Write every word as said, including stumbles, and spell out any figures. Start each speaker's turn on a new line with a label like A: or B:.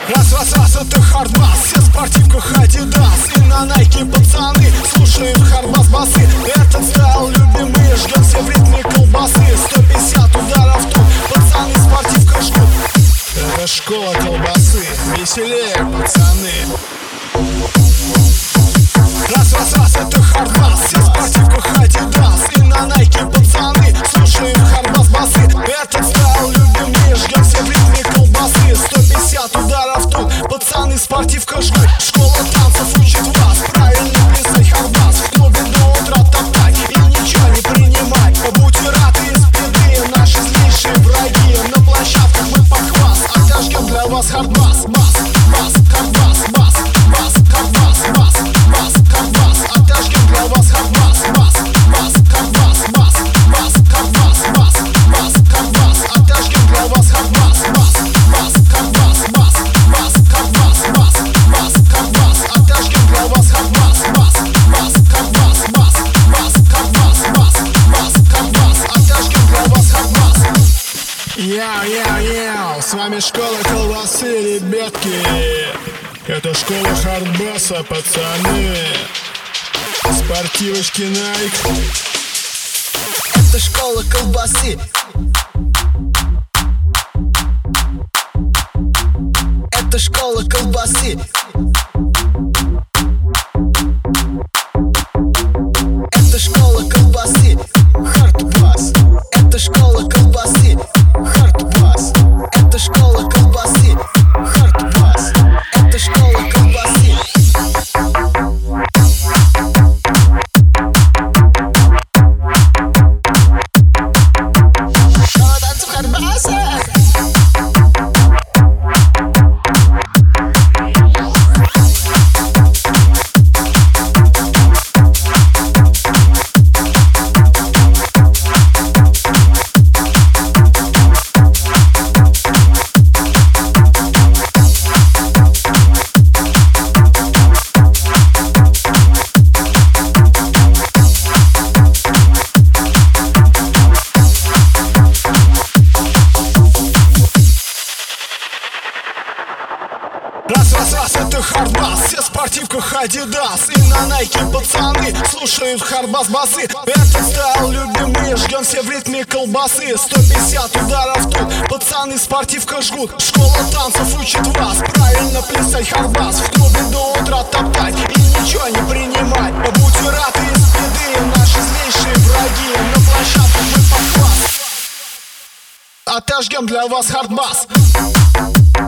A: Раз, раз, раз, это хардбас. Все в спортивках Адидас и на Найке пацаны слушаем хардбас басы. Этот стайл любимый, ждем все в ритме колбасы. Сто пятьдесят ударов тут, пацаны в спортивках жгут. Это школа колбасы, веселее, пацаны. Раз, раз, раз, это хардбас. Все в спортивках Адидас и на Найке пацаны слушаем хардбас басы. Этот стайл любимый, ждем все в ритме колбасы. Сто пятьдесят ударов тут, пацаны в спортивках жгут. Школа танцев учит вас правильно плясать хардбас. В клубе до утра топтать и ничего не принимать. Будьте рады из беды, наши злейшие враги. На площадках мы похвас, отожгем для вас хардбас. Бас, бас, хардбас, бас, бас, хардбас, бас, бас, хардбас. Отожгем для вас хардбас. Бас, бас, хардбас, бас, бас, хардбас, бас, бас, хардбас. Отожгем для вас хардбас. Бас, бас, хардбас, бас, бас, хардбас, бас, бас, хардбас. Отожгем для вас хардбас. Бас, бас, хардбас, бас, бас, хардбас, бас, бас, хардбас. Отожгем для вас хардбас. Яу-яу-яу, с вами школа колбасы, ребятки. Это школа хардбаса, пацаны. Спортивочки Nike.
B: Это школа колбасы. Это школа колбасы. Это школа колбасы. Хардбас. Это школа колбасы. Хардбас. Это школа колбасы. Хардбас. Это школа колбасы. Школа танцев хардбаса.
A: Раз, раз, раз, это хардбас. Все в спортивках Адидас и на Найке пацаны слушают хардбас басы. Этот стайл любимый, ждем все в ритме колбасы. Сто пятьдесят ударов тут, пацаны в спортивках жгут. Школа танцев учит вас правильно плясать хардбас. В клубе до утра топтать и ничего не принимать. Будьте рады из беды, наши злейшие враги. На площадках мы похвас, отожгем для вас хардбас.